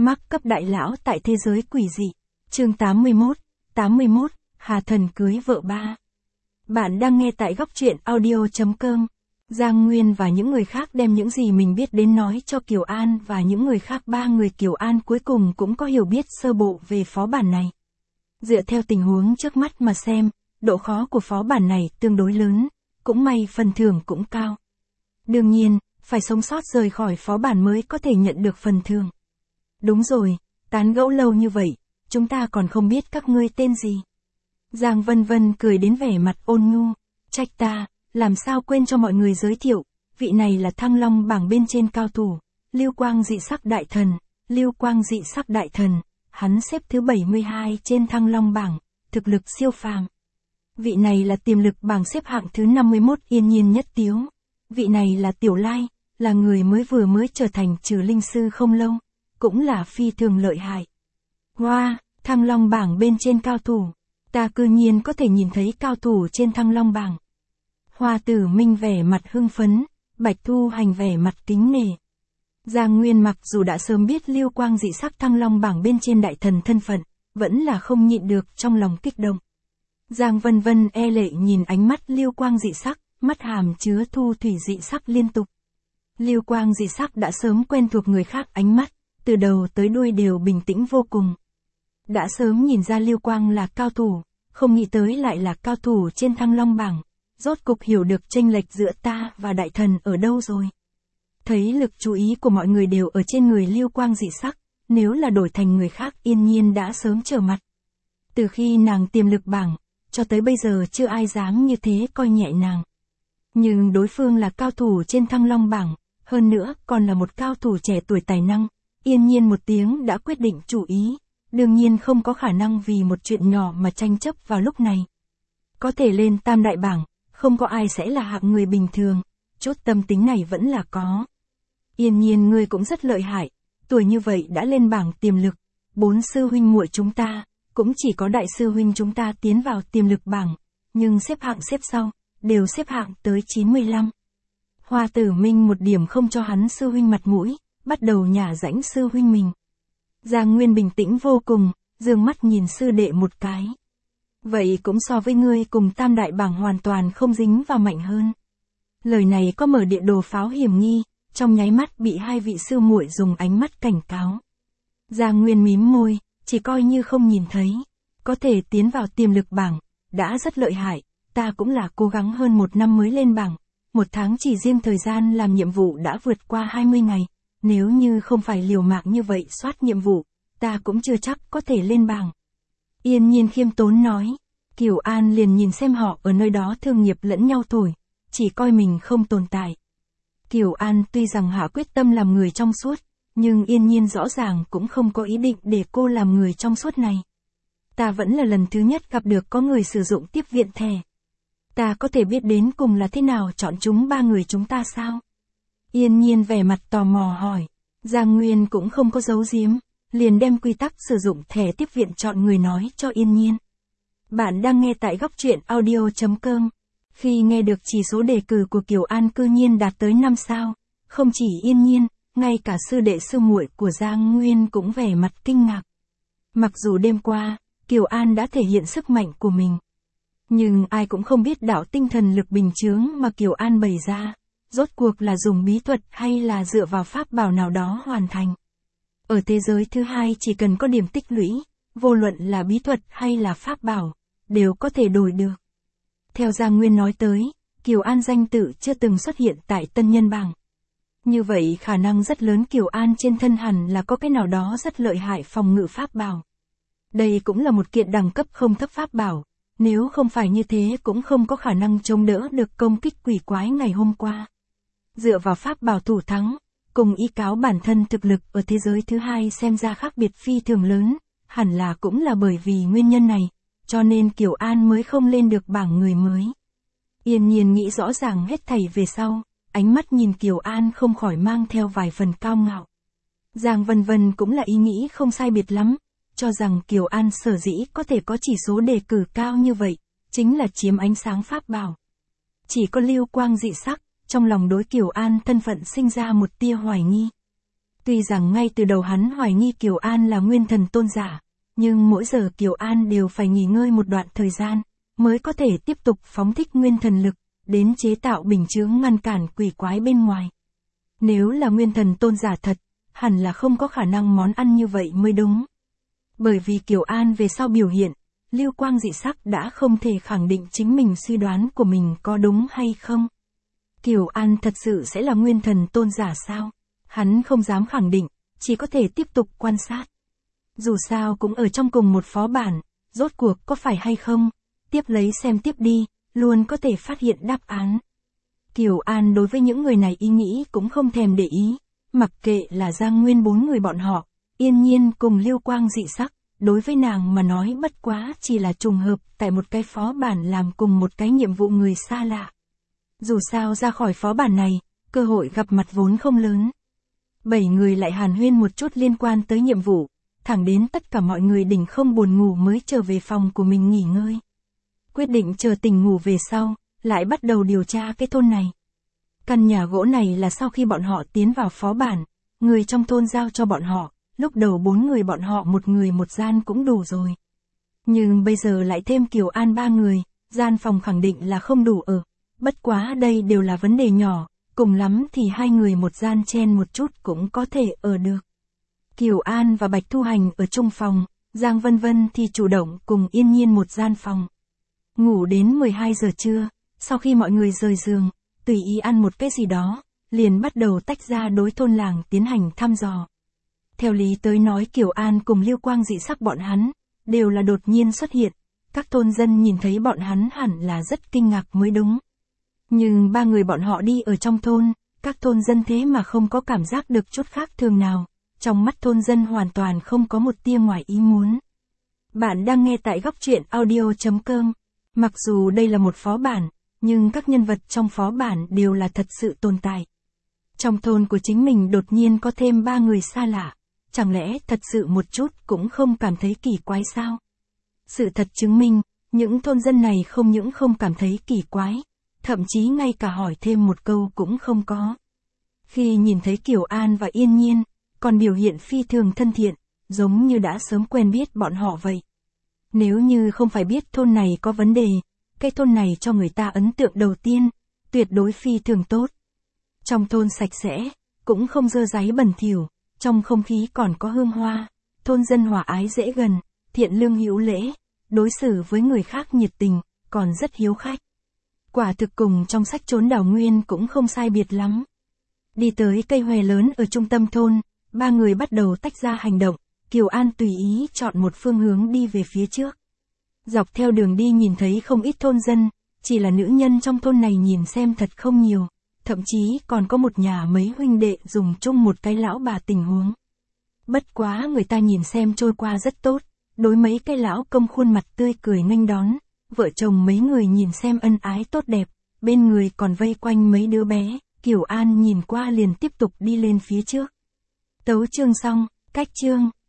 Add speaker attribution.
Speaker 1: Mark cấp đại lão tại thế giới quỷ dị. Chương 81, Hà Thần cưới vợ ba. Bạn đang nghe tại góc truyện audio.com. Giang Nguyên và những người khác đem những gì mình biết đến nói cho Kiều An và những người khác. Ba người Kiều An cuối cùng cũng có hiểu biết sơ bộ về phó bản này. Dựa theo tình huống trước mắt mà xem, độ khó của phó bản này tương đối lớn, cũng may phần thưởng cũng cao. Đương nhiên, phải sống sót rời khỏi phó bản mới có thể nhận được phần thưởng. Đúng rồi, tán gẫu lâu như vậy, chúng ta còn không biết các ngươi tên gì. Giang Vân Vân cười đến vẻ mặt ôn nhu, trách ta, làm sao quên cho mọi người giới thiệu, vị này là Thăng Long bảng bên trên cao thủ, Lưu Quang dị sắc đại thần, Lưu Quang dị sắc đại thần, hắn xếp thứ 72 trên Thăng Long bảng, thực lực siêu phàm. Vị này là tiềm lực bảng xếp hạng thứ 51 Yên Nhiên Nhất Tiếu. Vị này là Tiểu Lai, là người vừa mới trở thành trừ linh sư không lâu, cũng là phi thường lợi hại. Wow, Thăng Long bảng bên trên cao thủ, ta cư nhiên có thể nhìn thấy cao thủ trên Thăng Long bảng. Hoa Tử Minh vẻ mặt hưng phấn, Bạch Thu Hành vẻ mặt kính nể. Giang Nguyên mặc dù đã sớm biết Lưu Quang dị sắc Thăng Long bảng bên trên đại thần thân phận, vẫn là không nhịn được trong lòng kích động. Giang Vân Vân e lệ nhìn ánh mắt Lưu Quang dị sắc, mắt hàm chứa thu thủy dị sắc liên tục. Lưu Quang dị sắc đã sớm quen thuộc người khác ánh mắt, từ đầu tới đuôi đều bình tĩnh vô cùng. Đã sớm nhìn ra Lưu Quang là cao thủ, không nghĩ tới lại là cao thủ trên Thăng Long bảng, rốt cục hiểu được chênh lệch giữa ta và đại thần ở đâu rồi. Thấy lực chú ý của mọi người đều ở trên người Lưu Quang dị sắc, nếu là đổi thành người khác Yên Nhiên đã sớm trở mặt. Từ khi nàng tiềm lực bảng, cho tới bây giờ chưa ai dám như thế coi nhẹ nàng. Nhưng đối phương là cao thủ trên Thăng Long bảng, hơn nữa còn là một cao thủ trẻ tuổi tài năng, Yên Nhiên một tiếng đã quyết định chủ ý, đương nhiên không có khả năng vì một chuyện nhỏ mà tranh chấp vào lúc này. Có thể lên tam đại bảng, không có ai sẽ là hạng người bình thường, chút tâm tính này vẫn là có. Yên Nhiên ngươi cũng rất lợi hại, tuổi như vậy đã lên bảng tiềm lực, 4 sư huynh muội chúng ta, cũng chỉ có đại sư huynh chúng ta tiến vào tiềm lực bảng, nhưng xếp hạng xếp sau, đều xếp hạng tới 95. Hoa Tử Minh một điểm không cho hắn sư huynh mặt mũi, bắt đầu nhả rãnh sư huynh mình. Giang Nguyên bình tĩnh vô cùng, dương mắt nhìn sư đệ một cái. Vậy cũng so với ngươi cùng tam đại bảng hoàn toàn không dính vào mạnh hơn. Lời này có mở địa đồ pháo hiểm nghi, trong nháy mắt bị hai vị sư muội dùng ánh mắt cảnh cáo. Giang Nguyên mím môi, chỉ coi như không nhìn thấy, có thể tiến vào tiềm lực bảng, đã rất lợi hại, ta cũng là cố gắng hơn 1 năm mới lên bảng, 1 tháng chỉ riêng thời gian làm nhiệm vụ đã vượt qua 20 ngày, nếu như không phải liều mạng như vậy soát nhiệm vụ, ta cũng chưa chắc có thể lên bảng. Yên Nhiên khiêm tốn nói, Kiều An liền nhìn xem họ ở nơi đó thương nghiệp lẫn nhau thổi, chỉ coi mình không tồn tại. Kiều An tuy rằng hạ quyết tâm làm người trong suốt, nhưng Yên Nhiên rõ ràng cũng không có ý định để cô làm người trong suốt này. Ta vẫn là lần thứ nhất gặp được có người sử dụng tiếp viện thẻ. Ta có thể biết đến cùng là thế nào chọn chúng 3 người chúng ta sao? Yên Nhiên vẻ mặt tò mò hỏi. Giang Nguyên cũng không có giấu giếm, liền đem quy tắc sử dụng thẻ tiếp viện chọn người nói cho Yên Nhiên. Bạn đang nghe tại góc truyện audio.com. Khi nghe được chỉ số đề cử của Kiều An cư nhiên đạt tới 5 sao, không chỉ Yên Nhiên, ngay cả sư đệ sư muội của Giang Nguyên cũng vẻ mặt kinh ngạc. Mặc dù đêm qua, Kiều An đã thể hiện sức mạnh của mình, nhưng ai cũng không biết đạo tinh thần lực bình chướng mà Kiều An bày ra, rốt cuộc là dùng bí thuật hay là dựa vào pháp bảo nào đó hoàn thành. Ở thế giới thứ hai chỉ cần có điểm tích lũy, vô luận là bí thuật hay là pháp bảo, đều có thể đổi được. Theo Giang Nguyên nói tới, Kiều An danh tự chưa từng xuất hiện tại tân nhân bảng. Như vậy khả năng rất lớn Kiều An trên thân hẳn là có cái nào đó rất lợi hại phòng ngự pháp bảo. Đây cũng là một kiện đẳng cấp không thấp pháp bảo, nếu không phải như thế cũng không có khả năng chống đỡ được công kích quỷ quái ngày hôm qua. Dựa vào pháp bảo thủ thắng, cùng ý cáo bản thân thực lực ở thế giới thứ hai xem ra khác biệt phi thường lớn, hẳn là cũng là bởi vì nguyên nhân này, cho nên Kiều An mới không lên được bảng người mới. Yên Nhiên nghĩ rõ ràng hết thảy về sau, ánh mắt nhìn Kiều An không khỏi mang theo vài phần cao ngạo. Giang Vân Vân cũng là ý nghĩ không sai biệt lắm, cho rằng Kiều An sở dĩ có thể có chỉ số đề cử cao như vậy, chính là chiếm ánh sáng pháp bảo. Chỉ có Lưu Quang dị sắc, trong lòng đối Kiều An thân phận sinh ra một tia hoài nghi. Tuy rằng ngay từ đầu hắn hoài nghi Kiều An là nguyên thần tôn giả, nhưng mỗi giờ Kiều An đều phải nghỉ ngơi một đoạn thời gian, mới có thể tiếp tục phóng thích nguyên thần lực, đến chế tạo bình chướng ngăn cản quỷ quái bên ngoài. Nếu là nguyên thần tôn giả thật, hẳn là không có khả năng món ăn như vậy mới đúng. Bởi vì Kiều An về sau biểu hiện, lưu quang dị sắc đã không thể khẳng định chính mình suy đoán của mình có đúng hay không. Kiều An thật sự sẽ là nguyên thần tôn giả sao? Hắn không dám khẳng định, chỉ có thể tiếp tục quan sát. Dù sao cũng ở trong cùng một phó bản, rốt cuộc có phải hay không, tiếp lấy xem tiếp đi, luôn có thể phát hiện đáp án. Kiều An đối với những người này ý nghĩ cũng không thèm để ý, mặc kệ là Giang Nguyên 4 người bọn họ, Yên Nhiên cùng Lưu Quang dị sắc, đối với nàng mà nói bất quá chỉ là trùng hợp tại một cái phó bản làm cùng một cái nhiệm vụ người xa lạ. Dù sao ra khỏi phó bản này, cơ hội gặp mặt vốn không lớn. 7 người lại hàn huyên một chút liên quan tới nhiệm vụ, thẳng đến tất cả mọi người đỉnh không buồn ngủ mới trở về phòng của mình nghỉ ngơi. Quyết định chờ tỉnh ngủ về sau, lại bắt đầu điều tra cái thôn này. Căn nhà gỗ này là sau khi bọn họ tiến vào phó bản, người trong thôn giao cho bọn họ, lúc đầu 4 người bọn họ một người một gian cũng đủ rồi. Nhưng bây giờ lại thêm Kiều An 3 người, gian phòng khẳng định là không đủ ở. Bất quá đây đều là vấn đề nhỏ, cùng lắm thì 2 người một gian chen một chút cũng có thể ở được. Kiều An và Bạch Thu Hành ở chung phòng, Giang Vân Vân thì chủ động cùng Yên Nhiên một gian phòng. Ngủ đến 12 giờ trưa, sau khi mọi người rời giường, tùy ý ăn một cái gì đó, liền bắt đầu tách ra đối thôn làng tiến hành thăm dò. Theo lý tới nói Kiều An cùng Lưu Quang dị sắc bọn hắn, đều là đột nhiên xuất hiện, các thôn dân nhìn thấy bọn hắn hẳn là rất kinh ngạc mới đúng. Nhưng 3 người bọn họ đi ở trong thôn, các thôn dân thế mà không có cảm giác được chút khác thường nào, trong mắt thôn dân hoàn toàn không có một tia ngoài ý muốn. Bạn đang nghe tại góc truyện audio.com. Mặc dù đây là một phó bản, nhưng các nhân vật trong phó bản đều là thật sự tồn tại. Trong thôn của chính mình đột nhiên có thêm 3 người xa lạ, chẳng lẽ thật sự một chút cũng không cảm thấy kỳ quái sao? Sự thật chứng minh, những thôn dân này không những không cảm thấy kỳ quái, thậm chí ngay cả hỏi thêm một câu cũng không có. Khi nhìn thấy Kiều An và Yên Nhiên, còn biểu hiện phi thường thân thiện, giống như đã sớm quen biết bọn họ vậy. Nếu như không phải biết thôn này có vấn đề, cái thôn này cho người ta ấn tượng đầu tiên, tuyệt đối phi thường tốt. Trong thôn sạch sẽ, cũng không dơ dáy bẩn thỉu, trong không khí còn có hương hoa, thôn dân hòa ái dễ gần, thiện lương hữu lễ, đối xử với người khác nhiệt tình, còn rất hiếu khách. Quả thực cùng trong sách Trốn Đảo Nguyên cũng không sai biệt lắm. Đi tới cây hòe lớn ở trung tâm thôn, 3 người bắt đầu tách ra hành động, Kiều An tùy ý chọn một phương hướng đi về phía trước. Dọc theo đường đi nhìn thấy không ít thôn dân, chỉ là nữ nhân trong thôn này nhìn xem thật không nhiều, thậm chí còn có một nhà mấy huynh đệ dùng chung một cái lão bà tình huống. Bất quá người ta nhìn xem trôi qua rất tốt, đối mấy cái lão công khuôn mặt tươi cười nghênh đón, vợ chồng mấy người nhìn xem ân ái tốt đẹp, bên người còn vây quanh mấy đứa bé, Kiều An nhìn qua liền tiếp tục đi lên phía trước. Tấu chương xong, cách chương.